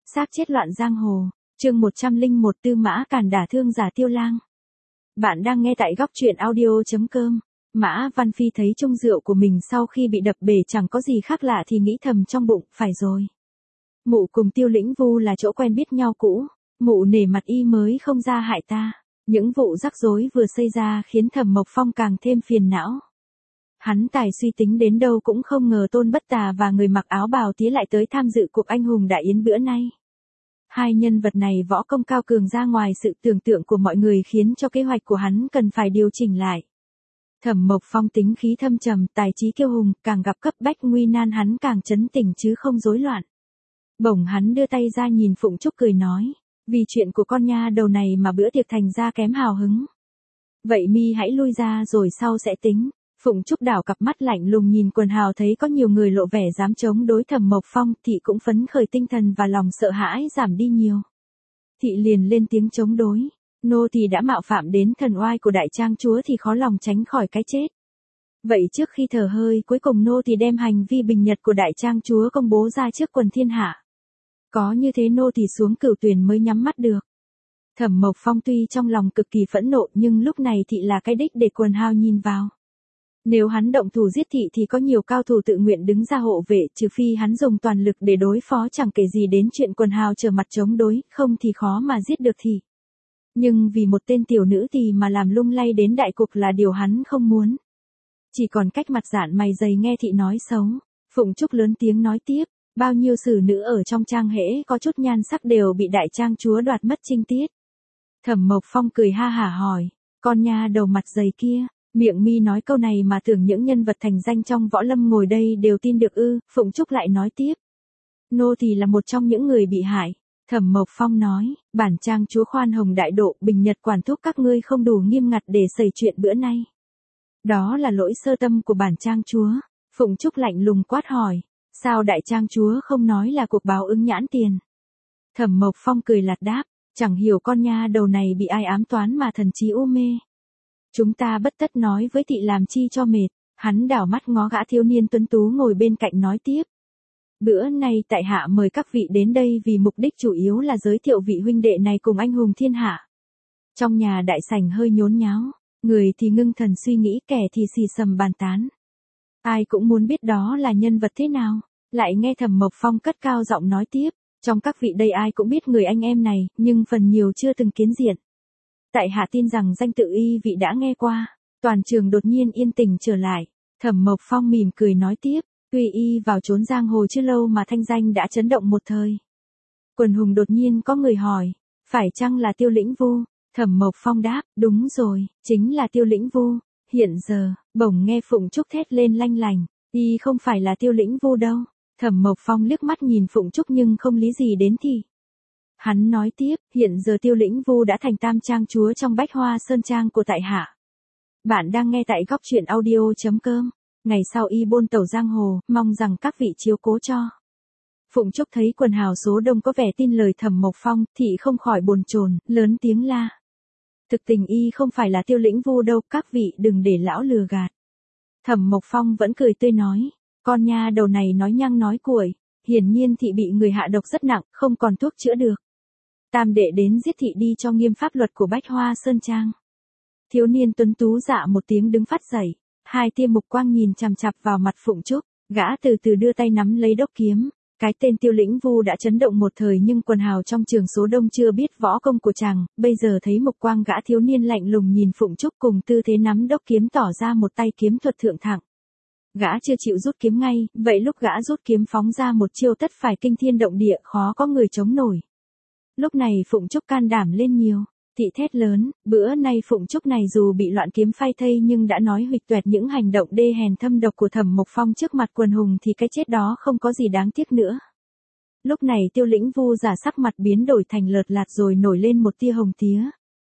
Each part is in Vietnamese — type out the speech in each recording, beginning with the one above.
Xác chết loạn giang hồ, chương 101 Tư Mã Càn đả thương giả Tiêu Lang. Bạn đang nghe tại góc truyện audio.com. Mã Văn Phi thấy chung rượu của mình sau khi bị đập bể chẳng có gì khác lạ thì nghĩ thầm trong bụng, phải rồi. Mụ cùng Tiêu Lĩnh Vu là chỗ quen biết nhau cũ, mụ nể mặt y mới không ra hại ta. Những vụ rắc rối vừa xảy ra khiến Thẩm Mộc Phong càng thêm phiền não. Hắn tài suy tính đến đâu cũng không ngờ Tôn Bất Tà và người mặc áo bào tía lại tới tham dự cuộc anh hùng đại yến bữa nay. Hai nhân vật này võ công cao cường ra ngoài sự tưởng tượng của mọi người khiến cho kế hoạch của hắn cần phải điều chỉnh lại. Thẩm Mộc Phong tính khí thâm trầm, tài trí kiêu hùng, càng gặp cấp bách nguy nan hắn càng trấn tĩnh chứ không rối loạn. Bỗng hắn đưa tay ra nhìn Phụng Trúc cười nói, vì chuyện của con nha đầu này mà bữa tiệc thành ra kém hào hứng. Vậy mi hãy lui ra rồi sau sẽ tính. Phụng Trúc đảo cặp mắt lạnh lùng nhìn quần hào thấy có nhiều người lộ vẻ dám chống đối Thẩm Mộc Phong, thị cũng phấn khởi tinh thần và lòng sợ hãi giảm đi nhiều. Thị liền lên tiếng chống đối, nô tỳ đã mạo phạm đến thần oai của đại trang chúa thì khó lòng tránh khỏi cái chết. Vậy trước khi thở hơi cuối cùng nô tỳ đem hành vi bình nhật của đại trang chúa công bố ra trước quần thiên hạ. Có như thế nô tỳ xuống cửu tuyền mới nhắm mắt được. Thẩm Mộc Phong tuy trong lòng cực kỳ phẫn nộ nhưng lúc này thị là cái đích để quần hào nhìn vào. Nếu hắn động thủ giết thị thì có nhiều cao thủ tự nguyện đứng ra hộ vệ, trừ phi hắn dùng toàn lực để đối phó chẳng kể gì đến chuyện quần hào trở mặt chống đối, không thì khó mà giết được thị. Nhưng vì một tên tiểu nữ tỳ mà làm lung lay đến đại cục là điều hắn không muốn. Chỉ còn cách mặt dạn mày dày nghe thị nói xấu. Phụng Trúc lớn tiếng nói tiếp, bao nhiêu xử nữ ở trong trang hễ có chút nhan sắc đều bị đại trang chúa đoạt mất trinh tiết. Thẩm Mộc Phong cười ha hả hỏi, con nha đầu mặt dày kia. Miệng mi nói câu này mà tưởng những nhân vật thành danh trong võ lâm ngồi đây đều tin được ư? Phụng Trúc lại nói tiếp. Nô tỳ là một trong những người bị hại. Thẩm Mộc Phong nói, bản trang chúa khoan hồng đại độ bình nhật quản thúc các ngươi không đủ nghiêm ngặt để xảy chuyện bữa nay. Đó là lỗi sơ tâm của bản trang chúa. Phụng Trúc lạnh lùng quát hỏi, sao đại trang chúa không nói là cuộc báo ứng nhãn tiền? Thẩm Mộc Phong cười lạt đáp, chẳng hiểu con nha đầu này bị ai ám toán mà thần trí u mê. Chúng ta bất tất nói với thị làm chi cho mệt. Hắn đảo mắt ngó gã thiếu niên tuấn tú ngồi bên cạnh nói tiếp. Bữa nay tại hạ mời các vị đến đây vì mục đích chủ yếu là giới thiệu vị huynh đệ này cùng anh hùng thiên hạ. Trong nhà đại sảnh hơi nhốn nháo, người thì ngưng thần suy nghĩ, kẻ thì xì xầm bàn tán. Ai cũng muốn biết đó là nhân vật thế nào. Lại nghe Thẩm Mộc Phong cất cao giọng nói tiếp. Trong các vị đây ai cũng biết người anh em này, nhưng phần nhiều chưa từng kiến diện. Tại hạ tin rằng danh tự y vị đã nghe qua. Toàn trường đột nhiên yên tĩnh trở lại. Thẩm Mộc Phong mỉm cười nói tiếp, tuy y vào trốn giang hồ chưa lâu mà thanh danh đã chấn động một thời. Quần hùng đột nhiên có người hỏi, phải chăng là Tiêu Lĩnh Vu? Thẩm Mộc Phong đáp, đúng rồi, chính là Tiêu Lĩnh Vu. Hiện giờ, bỗng nghe Phụng Trúc thét lên lanh lành, y không phải là Tiêu Lĩnh Vu đâu. Thẩm Mộc Phong liếc mắt nhìn Phụng Trúc nhưng không lý gì đến thì. Hắn nói tiếp, hiện giờ Tiêu Lĩnh Vu đã thành tam trang chúa trong Bách Hoa Sơn Trang của tại hạ. Bạn đang nghe tại góc truyện audio.com. Ngày sau y bôn tẩu giang hồ, mong rằng các vị chiếu cố cho. Phụng Trúc thấy quần hào số đông có vẻ tin lời Thẩm Mộc Phong, thị không khỏi bồn chồn, lớn tiếng la. Thực tình y không phải là Tiêu Lĩnh Vu đâu, các vị đừng để lão lừa gạt. Thẩm Mộc Phong vẫn cười tươi nói, con nha đầu này nói nhăng nói cuội, hiển nhiên thị bị người hạ độc rất nặng, không còn thuốc chữa được. Tam đệ đến giết thị đi cho nghiêm pháp luật của Bách Hoa Sơn Trang. Thiếu niên tuấn tú dạ một tiếng đứng phát dậy, hai tia mục quang nhìn chằm chằm vào mặt Phụng Trúc, gã từ từ đưa tay nắm lấy đốc kiếm. Cái tên Tiêu Lĩnh Vu đã chấn động một thời nhưng quần hào trong trường số đông chưa biết võ công của chàng, bây giờ thấy mục quang gã thiếu niên lạnh lùng nhìn Phụng Trúc cùng tư thế nắm đốc kiếm tỏ ra một tay kiếm thuật thượng thẳng. Gã chưa chịu rút kiếm ngay, vậy lúc gã rút kiếm phóng ra một chiêu tất phải kinh thiên động địa, khó có người chống nổi. Lúc này Phụng Trúc can đảm lên nhiều, thị thét lớn, bữa nay Phụng Trúc này dù bị loạn kiếm phai thây nhưng đã nói huỵch toẹt những hành động đê hèn thâm độc của Thẩm Mộc Phong trước mặt quần hùng thì cái chết đó không có gì đáng tiếc nữa. Lúc này Tiêu Lĩnh Vu giả sắc mặt biến đổi thành lợt lạt rồi nổi lên một tia hồng tía.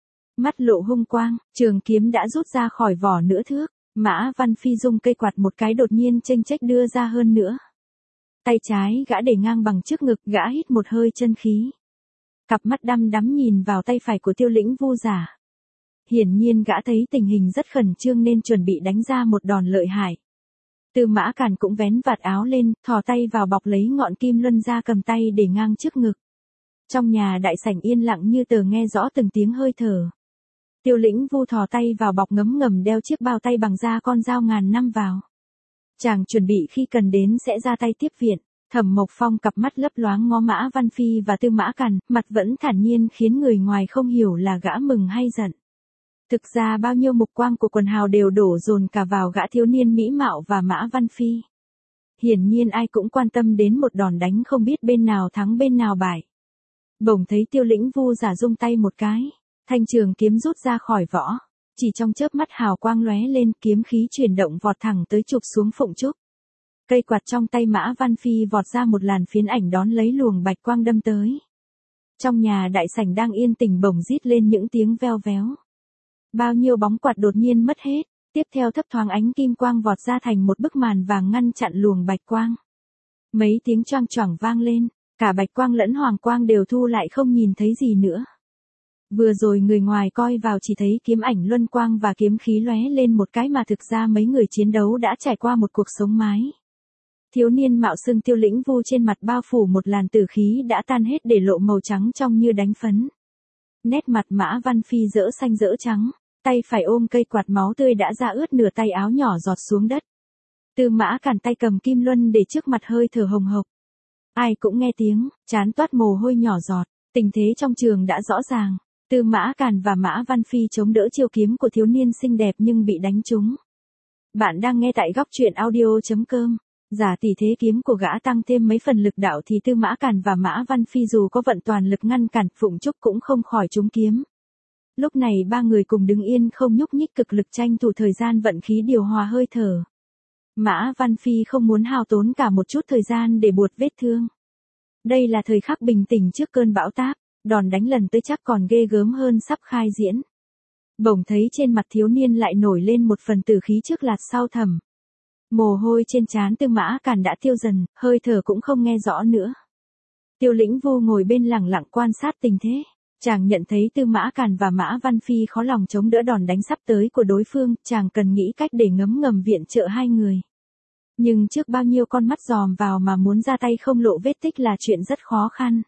Mắt lộ hung quang, trường kiếm đã rút ra khỏi vỏ nửa thước, Mã Văn Phi dùng cây quạt một cái đột nhiên chênh chếch đưa ra hơn nữa. Tay trái gã để ngang bằng trước ngực, gã hít một hơi chân khí. Cặp mắt đăm đắm nhìn vào tay phải của Tiêu Lĩnh Vu giả. Hiển nhiên gã thấy tình hình rất khẩn trương nên chuẩn bị đánh ra một đòn lợi hại. Tư Mã Càn cũng vén vạt áo lên, thò tay vào bọc lấy ngọn kim luân ra cầm tay để ngang trước ngực. Trong nhà đại sảnh yên lặng như tờ nghe rõ từng tiếng hơi thở. Tiêu Lĩnh Vu thò tay vào bọc ngấm ngầm đeo chiếc bao tay bằng da con dao ngàn năm vào. Chàng chuẩn bị khi cần đến sẽ ra tay tiếp viện. Thẩm Mộc Phong cặp mắt lấp loáng ngó Mã Văn Phi và Tư Mã Càn, mặt vẫn thản nhiên khiến người ngoài không hiểu là gã mừng hay giận. Thực ra bao nhiêu mục quang của quần hào đều đổ dồn cả vào gã thiếu niên mỹ mạo và Mã Văn Phi. Hiển nhiên ai cũng quan tâm đến một đòn đánh không biết bên nào thắng bên nào bại. Bỗng thấy Tiêu Lĩnh Vu giả rung tay một cái, thanh trường kiếm rút ra khỏi vỏ. Chỉ trong chớp mắt hào quang lóe lên, kiếm khí chuyển động vọt thẳng tới chụp xuống Phụng Trúc. Cây quạt trong tay Mã Văn Phi vọt ra một làn phiến ảnh đón lấy luồng bạch quang đâm tới. Trong nhà đại sảnh đang yên tĩnh bỗng rít lên những tiếng veo véo. Bao nhiêu bóng quạt đột nhiên mất hết, tiếp theo thấp thoáng ánh kim quang vọt ra thành một bức màn vàng ngăn chặn luồng bạch quang. Mấy tiếng choang choảng vang lên, cả bạch quang lẫn hoàng quang đều thu lại không nhìn thấy gì nữa. Vừa rồi người ngoài coi vào chỉ thấy kiếm ảnh luân quang và kiếm khí lóe lên một cái mà thực ra mấy người chiến đấu đã trải qua một cuộc sống mái. Thiếu niên mạo xưng Tiêu Lĩnh Vu trên mặt bao phủ một làn tử khí đã tan hết để lộ màu trắng trong như đánh phấn. Nét mặt Mã Văn Phi rỡ xanh rỡ trắng, tay phải ôm cây quạt máu tươi đã ra ướt nửa tay áo nhỏ giọt xuống đất. Tư Mã Càn tay cầm kim luân để trước mặt hơi thở hồng hộc. Ai cũng nghe tiếng, trán toát mồ hôi nhỏ giọt, tình thế trong trường đã rõ ràng. Tư Mã Càn và Mã Văn Phi chống đỡ chiêu kiếm của thiếu niên xinh đẹp nhưng bị đánh trúng. Bạn đang nghe tại góc truyện audio.com. Giả tỷ thế kiếm của gã tăng thêm mấy phần lực đạo thì Tư Mã Càn và Mã Văn Phi dù có vận toàn lực ngăn cản, Phụng Trúc cũng không khỏi trúng kiếm. Lúc này ba người cùng đứng yên không nhúc nhích, cực lực tranh thủ thời gian vận khí điều hòa hơi thở. Mã Văn Phi không muốn hao tốn cả một chút thời gian để buột vết thương. Đây là thời khắc bình tĩnh trước cơn bão táp, đòn đánh lần tới chắc còn ghê gớm hơn sắp khai diễn. Bỗng thấy trên mặt thiếu niên lại nổi lên một phần tử khí trước lạt sau thầm. Mồ hôi trên trán Tư Mã Càn đã tiêu dần, hơi thở cũng không nghe rõ nữa. Tiêu Lĩnh Vu ngồi bên lặng lặng quan sát tình thế. Chàng nhận thấy Tư Mã Càn và Mã Văn Phi khó lòng chống đỡ đòn đánh sắp tới của đối phương, chàng cần nghĩ cách để ngấm ngầm viện trợ hai người. Nhưng trước bao nhiêu con mắt dòm vào mà muốn ra tay không lộ vết tích là chuyện rất khó khăn.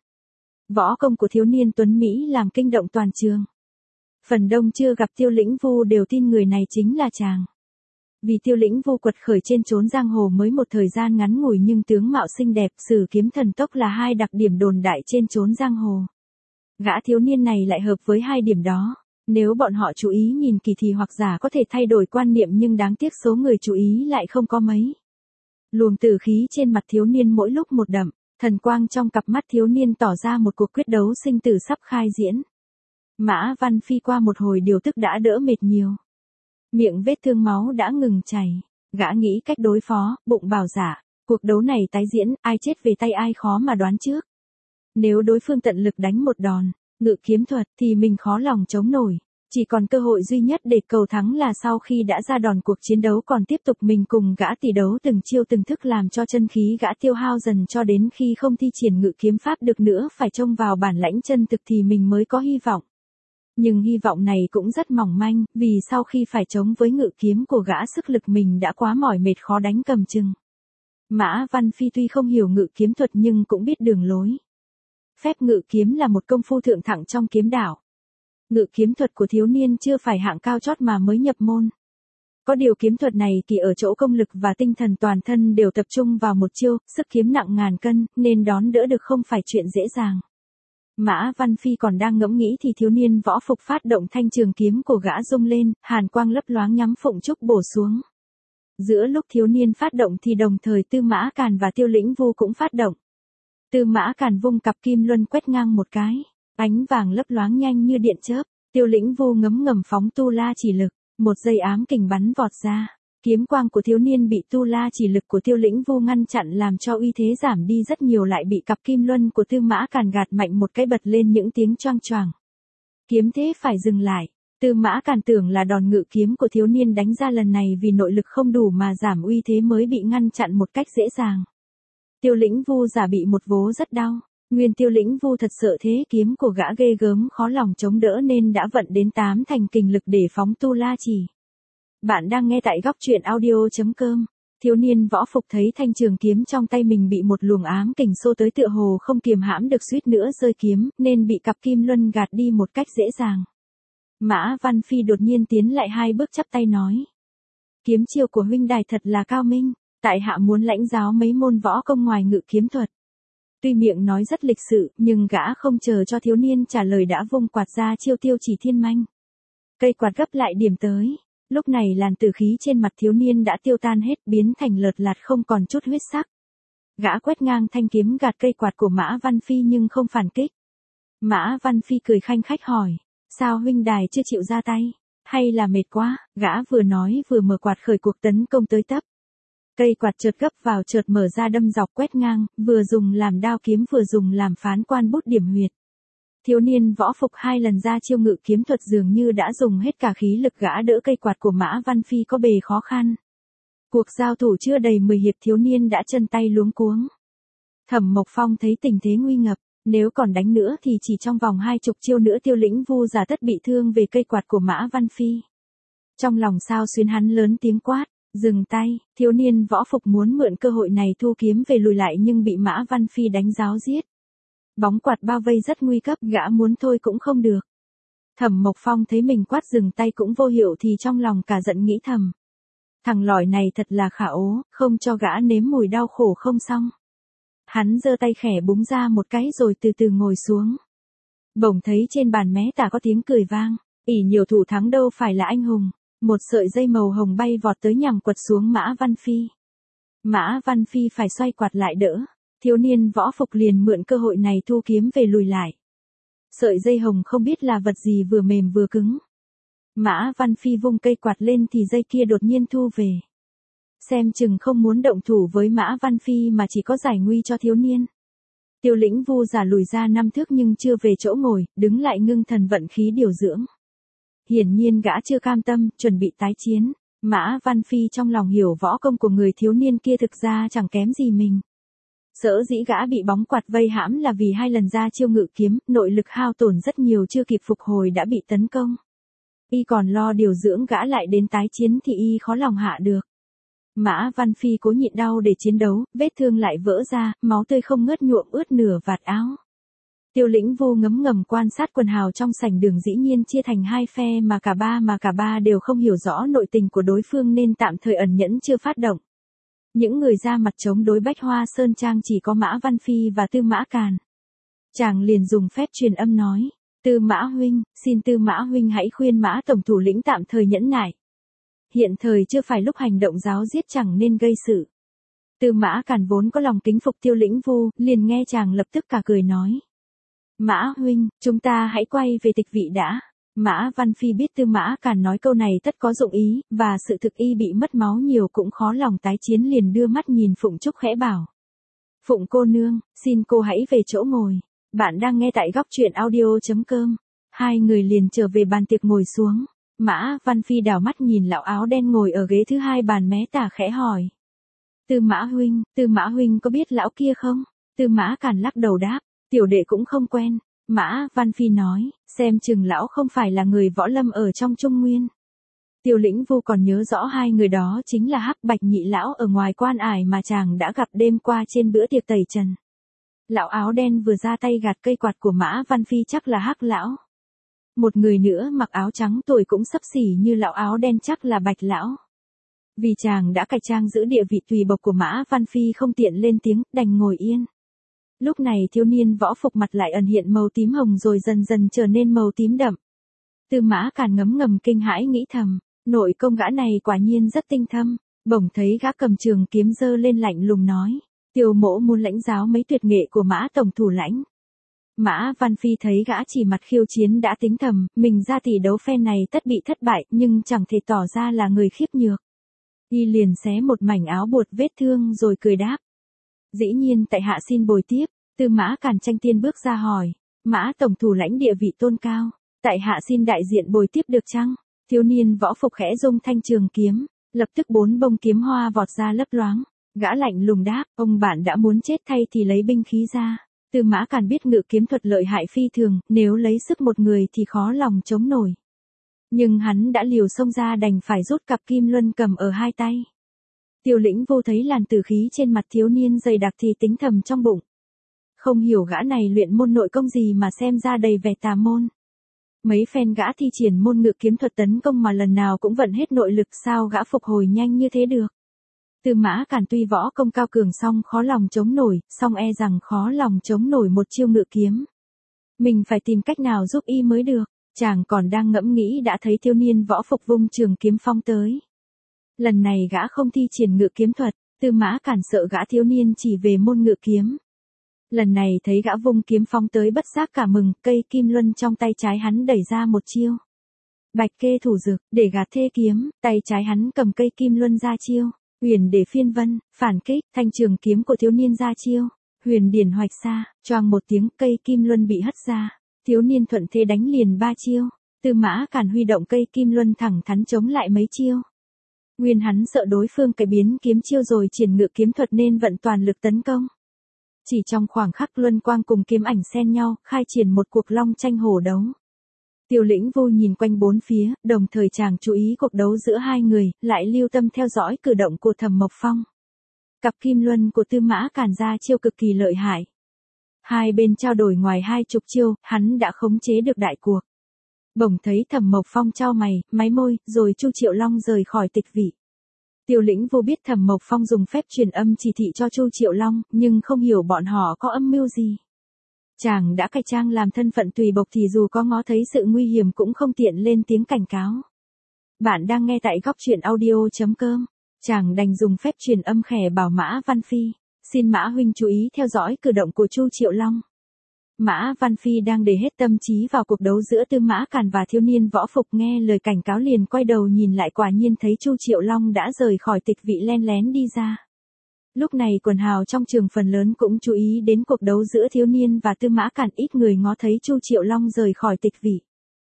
Võ công của thiếu niên tuấn Mỹ làm kinh động toàn trường. Phần đông chưa gặp Tiêu Lĩnh Vu đều tin người này chính là chàng. Vì Tiêu Lĩnh Vu quật khởi trên chốn giang hồ mới một thời gian ngắn ngủi nhưng tướng mạo xinh đẹp, sử kiếm thần tốc là hai đặc điểm đồn đại trên chốn giang hồ. Gã thiếu niên này lại hợp với hai điểm đó. Nếu bọn họ chú ý nhìn kỳ thì hoặc giả có thể thay đổi quan niệm nhưng đáng tiếc số người chú ý lại không có mấy. Luồng tử khí trên mặt thiếu niên mỗi lúc một đậm, thần quang trong cặp mắt thiếu niên tỏ ra một cuộc quyết đấu sinh tử sắp khai diễn. Mã Văn Phi qua một hồi điều tức đã đỡ mệt nhiều. Miệng vết thương máu đã ngừng chảy, gã nghĩ cách đối phó, bụng bảo dạ, cuộc đấu này tái diễn, ai chết về tay ai khó mà đoán trước. Nếu đối phương tận lực đánh một đòn, ngự kiếm thuật thì mình khó lòng chống nổi, chỉ còn cơ hội duy nhất để cầu thắng là sau khi đã ra đòn cuộc chiến đấu còn tiếp tục mình cùng gã tỷ đấu từng chiêu từng thức làm cho chân khí gã tiêu hao dần cho đến khi không thi triển ngự kiếm pháp được nữa phải trông vào bản lãnh chân thực thì mình mới có hy vọng. Nhưng hy vọng này cũng rất mỏng manh, vì sau khi phải chống với ngự kiếm của gã sức lực mình đã quá mỏi mệt khó đánh cầm chừng. Mã Văn Phi tuy không hiểu ngự kiếm thuật nhưng cũng biết đường lối. Phép ngự kiếm là một công phu thượng thặng trong kiếm đạo. Ngự kiếm thuật của thiếu niên chưa phải hạng cao chót mà mới nhập môn. Có điều kiếm thuật này kỳ ở chỗ công lực và tinh thần toàn thân đều tập trung vào một chiêu, sức kiếm nặng ngàn cân, nên đón đỡ được không phải chuyện dễ dàng. Mã Văn Phi còn đang ngẫm nghĩ thì thiếu niên võ phục phát động thanh trường kiếm của gã rung lên, hàn quang lấp loáng nhắm Phụng Trúc bổ xuống. Giữa lúc thiếu niên phát động thì đồng thời Tư Mã Càn và Tiêu Lĩnh Vu cũng phát động. Tư Mã Càn vung cặp kim luân quét ngang một cái, ánh vàng lấp loáng nhanh như điện chớp. Tiêu Lĩnh Vu ngấm ngầm phóng tu la chỉ lực, một dây ám kình bắn vọt ra. Kiếm quang của thiếu niên bị tu la chỉ lực của Tiêu Lĩnh Vu ngăn chặn làm cho uy thế giảm đi rất nhiều, lại bị cặp kim luân của Tư Mã Càn gạt mạnh một cái bật lên những tiếng choang choàng. Kiếm thế phải dừng lại. Tư Mã Càn tưởng là đòn ngự kiếm của thiếu niên đánh ra lần này vì nội lực không đủ mà giảm uy thế mới bị ngăn chặn một cách dễ dàng. Tiêu Lĩnh Vu giả bị một vố rất đau. Nguyên Tiêu Lĩnh Vu thật sợ thế kiếm của gã ghê gớm khó lòng chống đỡ nên đã vận đến 8 thành kình lực để phóng tu la chỉ. Bạn đang nghe tại góc truyện audio.com. Thiếu niên võ phục thấy thanh trường kiếm trong tay mình bị một luồng ám kình xô tới tựa hồ không kiềm hãm được suýt nữa rơi kiếm, nên bị cặp kim luân gạt đi một cách dễ dàng. Mã Văn Phi đột nhiên tiến lại 2 bước chắp tay nói. Kiếm chiêu của huynh đài thật là cao minh, tại hạ muốn lãnh giáo mấy môn võ công ngoài ngự kiếm thuật. Tuy miệng nói rất lịch sự, nhưng gã không chờ cho thiếu niên trả lời đã vung quạt ra chiêu tiêu chỉ thiên manh. Cây quạt gấp lại điểm tới. Lúc này làn tử khí trên mặt thiếu niên đã tiêu tan hết, biến thành lợt lạt không còn chút huyết sắc. Gã quét ngang thanh kiếm gạt cây quạt của Mã Văn Phi nhưng không phản kích. Mã Văn Phi cười khanh khách hỏi, sao huynh đài chưa chịu ra tay, hay là mệt quá? Gã vừa nói vừa mở quạt khởi cuộc tấn công tới tấp. Cây quạt chợt gấp vào chợt mở ra đâm dọc quét ngang, vừa dùng làm đao kiếm vừa dùng làm phán quan bút điểm huyệt. Thiếu niên võ phục 2 lần ra chiêu ngự kiếm thuật dường như đã dùng hết cả khí lực, gã đỡ cây quạt của Mã Văn Phi có bề khó khăn. Cuộc giao thủ chưa đầy 10 hiệp thiếu niên đã chân tay luống cuống. Thẩm Mộc Phong thấy tình thế nguy ngập, nếu còn đánh nữa thì chỉ trong vòng 20 chiêu nữa Tiêu Lĩnh Vu giả tất bị thương về cây quạt của Mã Văn Phi. Trong lòng sao xuyến hắn lớn tiếng quát, dừng tay. Thiếu niên võ phục muốn mượn cơ hội này thu kiếm về lùi lại nhưng bị Mã Văn Phi đánh ráo giết. Bóng quạt bao vây rất nguy cấp, gã muốn thôi cũng không được. Thẩm Mộc Phong thấy mình quát dừng tay cũng vô hiệu thì trong lòng cả giận nghĩ thầm. Thằng lỏi này thật là khả ố, không cho gã nếm mùi đau khổ không xong. Hắn giơ tay khẽ búng ra một cái rồi từ từ ngồi xuống. Bỗng thấy trên bàn mé tả có tiếng cười vang, ỷ nhiều thủ thắng đâu phải là anh hùng. Một sợi dây màu hồng bay vọt tới nhằm quật xuống Mã Văn Phi. Mã Văn Phi phải xoay quạt lại đỡ. Thiếu niên võ phục liền mượn cơ hội này thu kiếm về lùi lại. Sợi dây hồng không biết là vật gì vừa mềm vừa cứng. Mã Văn Phi vung cây quạt lên thì dây kia đột nhiên thu về. Xem chừng không muốn động thủ với Mã Văn Phi mà chỉ có giải nguy cho thiếu niên. Tiêu Lĩnh Vu giả lùi ra 5 thước nhưng chưa về chỗ ngồi, đứng lại ngưng thần vận khí điều dưỡng. Hiển nhiên gã chưa cam tâm, chuẩn bị tái chiến. Mã Văn Phi trong lòng hiểu võ công của người thiếu niên kia thực ra chẳng kém gì mình. Sở dĩ gã bị bóng quạt vây hãm là vì 2 lần ra chiêu ngự kiếm, nội lực hao tổn rất nhiều chưa kịp phục hồi đã bị tấn công. Y còn lo điều dưỡng gã lại đến tái chiến thì y khó lòng hạ được. Mã Văn Phi cố nhịn đau để chiến đấu, vết thương lại vỡ ra, máu tươi không ngớt nhuộm ướt nửa vạt áo. Tiêu Lĩnh Vu ngấm ngầm quan sát quần hào trong sảnh đường, dĩ nhiên chia thành 2 phe mà cả ba đều không hiểu rõ nội tình của đối phương nên tạm thời ẩn nhẫn chưa phát động. Những người ra mặt chống đối Bách Hoa Sơn Trang chỉ có Mã Văn Phi và Tư Mã Càn. Chàng liền dùng phép truyền âm nói, Tư Mã huynh, xin Tư Mã huynh hãy khuyên Mã tổng thủ lĩnh tạm thời nhẫn nại. Hiện thời chưa phải lúc hành động giáo giết, chẳng nên gây sự. Tư Mã Càn vốn có lòng kính phục Tiêu Lĩnh Vu, liền nghe chàng lập tức cả cười nói. Mã huynh, chúng ta hãy quay về tịch vị đã. Mã Văn Phi biết Tư Mã Càn nói câu này tất có dụng ý, và sự thực y bị mất máu nhiều cũng khó lòng tái chiến, liền đưa mắt nhìn Phụng Trúc khẽ bảo. Phụng cô nương, xin cô hãy về chỗ ngồi. Bạn đang nghe tại góc truyện audio.com. Hai người liền trở về bàn tiệc ngồi xuống. Mã Văn Phi đảo mắt nhìn lão áo đen ngồi ở ghế thứ 2 bàn mé tả khẽ hỏi. Tư Mã huynh có biết lão kia không? Tư Mã Càn lắc đầu đáp, tiểu đệ cũng không quen. Mã Văn Phi nói, xem chừng lão không phải là người võ lâm ở trong Trung Nguyên. Tiêu Lĩnh Vu còn nhớ rõ 2 người đó chính là Hắc Bạch Nhị lão ở ngoài Quan Ải mà chàng đã gặp đêm qua trên bữa tiệc tẩy trần. Lão áo đen vừa ra tay gạt cây quạt của Mã Văn Phi chắc là Hắc lão. Một người nữa mặc áo trắng tuổi cũng xấp xỉ như lão áo đen chắc là Bạch lão. Vì chàng đã cải trang giữ địa vị tùy bộc của Mã Văn Phi không tiện lên tiếng, đành ngồi yên. Lúc này thiếu niên võ phục mặt lại ẩn hiện màu tím hồng rồi dần dần trở nên màu tím đậm. Tư Mã Càn ngấm ngầm kinh hãi nghĩ thầm, nội công gã này quả nhiên rất tinh thâm. Bỗng thấy gã cầm trường kiếm giơ lên lạnh lùng nói, Tiêu mỗ muốn lãnh giáo mấy tuyệt nghệ của Mã tổng thủ lãnh. Mã Văn Phi thấy gã chỉ mặt khiêu chiến đã tính thầm, mình ra tỷ đấu phe này tất bị thất bại nhưng chẳng thể tỏ ra là người khiếp nhược. Y liền xé một mảnh áo buột vết thương rồi cười đáp. Dĩ nhiên tại hạ xin bồi tiếp. Tư Mã Càn tranh tiên bước ra hỏi, Mã tổng thủ lãnh địa vị tôn cao, tại hạ xin đại diện bồi tiếp được chăng? Thiếu niên võ phục khẽ rung thanh trường kiếm, lập tức 4 bông kiếm hoa vọt ra lấp loáng. Gã lạnh lùng đáp, ông bạn đã muốn chết thay thì lấy binh khí ra. Tư Mã Càn biết ngự kiếm thuật lợi hại phi thường, nếu lấy sức một người thì khó lòng chống nổi. Nhưng hắn đã liều xông ra đành phải rút cặp kim luân cầm ở 2 tay. Tiêu Lĩnh Vô thấy làn tử khí trên mặt thiếu niên dày đặc thì tính thầm trong bụng. Không hiểu gã này luyện môn nội công gì mà xem ra đầy vẻ tà môn. Mấy phen gã thi triển môn ngự kiếm thuật tấn công mà lần nào cũng vận hết nội lực, sao gã phục hồi nhanh như thế được. Tư Mã Càn tuy võ công cao cường song khó lòng chống nổi, song e rằng khó lòng chống nổi một chiêu ngự kiếm. Mình phải tìm cách nào giúp y mới được. Chàng còn đang ngẫm nghĩ đã thấy thiếu niên võ phục vung trường kiếm phong tới. Lần này gã không thi triển ngự kiếm thuật, Tư Mã Càn sợ gã thiếu niên chỉ về môn ngự kiếm. Lần này thấy gã vung kiếm phong tới bất giác cả mừng, cây kim luân trong tay trái hắn đẩy ra một chiêu. Bạch kê thủ dực, để gạt thê kiếm, tay trái hắn cầm cây kim luân ra chiêu. Huyền để phiên vân, phản kích, thanh trường kiếm của thiếu niên ra chiêu. Huyền điển hoạch xa, choang một tiếng cây kim luân bị hất ra. Thiếu niên thuận thế đánh liền 3 chiêu. Tư Mã Càn huy động cây kim luân thẳng thắn chống lại mấy chiêu. Nguyên hắn sợ đối phương cải biến kiếm chiêu rồi triển ngự kiếm thuật nên vận toàn lực tấn công. Chỉ trong khoảng khắc luân quang cùng kiếm ảnh xen nhau, khai triển một cuộc long tranh hổ đấu. Tiêu Lĩnh Vô nhìn quanh bốn phía, đồng thời chàng chú ý cuộc đấu giữa hai người, lại lưu tâm theo dõi cử động của Thẩm Mộc Phong. Cặp kim luân của Tư Mã Càn ra chiêu cực kỳ lợi hại. Hai bên trao đổi ngoài 20 chiêu, hắn đã khống chế được đại cuộc. Bỗng thấy Thẩm Mộc Phong chau mày, máy môi, rồi Chu Triệu Long rời khỏi tịch vị. Tiêu Lĩnh Vô biết Thẩm Mộc Phong dùng phép truyền âm chỉ thị cho Chu Triệu Long, nhưng không hiểu bọn họ có âm mưu gì. Chàng đã cải trang làm thân phận tùy bộc thì dù có ngó thấy sự nguy hiểm cũng không tiện lên tiếng cảnh cáo. Bạn đang nghe tại góc truyện audio.com. Chàng đành dùng phép truyền âm khẽ bảo Mã Văn Phi. Xin Mã huynh chú ý theo dõi cử động của Chu Triệu Long. Mã Văn Phi đang để hết tâm trí vào cuộc đấu giữa Tư Mã Càn và thiếu niên võ phục, nghe lời cảnh cáo liền quay đầu nhìn lại, quả nhiên thấy Chu Triệu Long đã rời khỏi tịch vị len lén đi ra. Lúc này quần hào trong trường phần lớn cũng chú ý đến cuộc đấu giữa thiếu niên và Tư Mã Càn, ít người ngó thấy Chu Triệu Long rời khỏi tịch vị.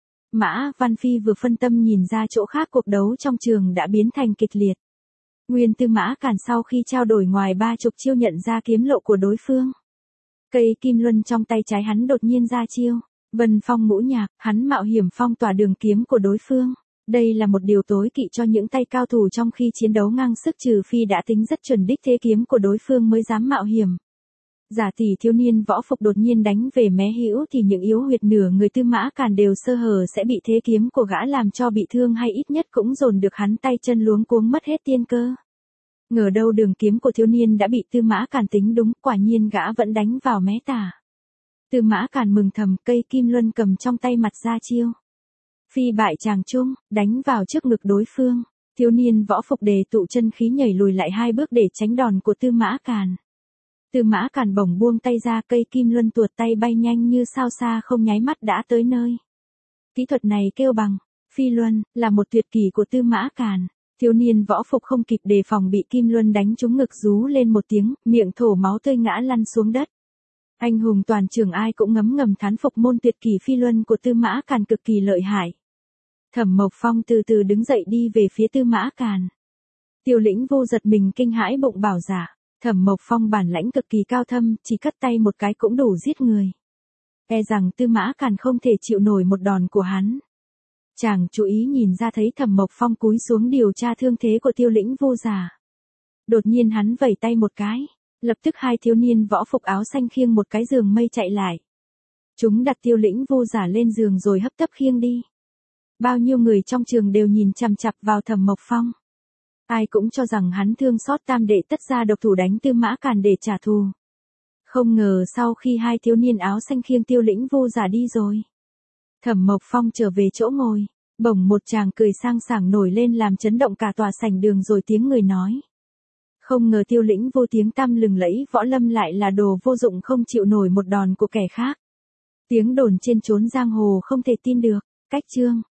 Mã Văn Phi vừa phân tâm nhìn ra chỗ khác, cuộc đấu trong trường đã biến thành kịch liệt. Nguyên Tư Mã Càn sau khi trao đổi ngoài 30 chiêu nhận ra kiếm lộ của đối phương. Cây kim luân trong tay trái hắn đột nhiên ra chiêu. Vân phong ngũ nhạc, hắn mạo hiểm phong tỏa đường kiếm của đối phương. Đây là một điều tối kỵ cho những tay cao thủ trong khi chiến đấu ngang sức, trừ phi đã tính rất chuẩn đích thế kiếm của đối phương mới dám mạo hiểm. Giả tỷ thiếu niên võ phục đột nhiên đánh về mé hữu thì những yếu huyệt nửa người Tư Mã Càn đều sơ hở sẽ bị thế kiếm của gã làm cho bị thương, hay ít nhất cũng dồn được hắn tay chân luống cuống mất hết tiên cơ. Ngờ đâu đường kiếm của thiếu niên đã bị Tư Mã Càn tính đúng, quả nhiên gã vẫn đánh vào mé tả. Tư Mã Càn mừng thầm, cây kim luân cầm trong tay mặt ra chiêu. Phi bại tràng trung, đánh vào trước ngực đối phương. Thiếu niên võ phục đề tụ chân khí nhảy lùi lại 2 bước để tránh đòn của Tư Mã Càn. Tư Mã Càn bỗng buông tay ra, cây kim luân tuột tay bay nhanh như sao xa, không nháy mắt đã tới nơi. Kỹ thuật này kêu bằng phi luân, là một tuyệt kỹ của Tư Mã Càn. Thiếu niên võ phục không kịp đề phòng bị kim luân đánh trúng ngực, rú lên một tiếng, miệng thổ máu tươi ngã lăn xuống đất. Anh hùng toàn trường ai cũng ngấm ngầm thán phục môn tuyệt kỹ phi luân của Tư Mã Càn cực kỳ lợi hại. Thẩm Mộc Phong từ từ đứng dậy đi về phía Tư Mã Càn. Tiêu Lĩnh Vô giật mình kinh hãi, bụng bảo giả, Thẩm Mộc Phong bản lãnh cực kỳ cao thâm, chỉ cất tay một cái cũng đủ giết người. E rằng Tư Mã Càn không thể chịu nổi một đòn của hắn. Chàng chú ý nhìn ra thấy Thẩm Mộc Phong cúi xuống điều tra thương thế của Tiêu Lĩnh Vô giả. Đột nhiên hắn vẩy tay một cái, lập tức 2 thiếu niên võ phục áo xanh khiêng một cái giường mây chạy lại. Chúng đặt Tiêu Lĩnh Vô giả lên giường rồi hấp tấp khiêng đi. Bao nhiêu người trong trường đều nhìn chằm chằm vào Thẩm Mộc Phong. Ai cũng cho rằng hắn thương xót tam đệ tất ra độc thủ đánh Tư Mã Càn để trả thù. Không ngờ sau khi 2 thiếu niên áo xanh khiêng Tiêu Lĩnh Vô giả đi rồi, Thẩm Mộc Phong trở về chỗ ngồi, bỗng một tràng cười sang sảng nổi lên làm chấn động cả tòa sảnh đường, rồi tiếng người nói. Không ngờ Tiêu Lĩnh Vô tiếng tăm lừng lẫy võ lâm lại là đồ vô dụng không chịu nổi một đòn của kẻ khác. Tiếng đồn trên chốn giang hồ không thể tin được. Cách chương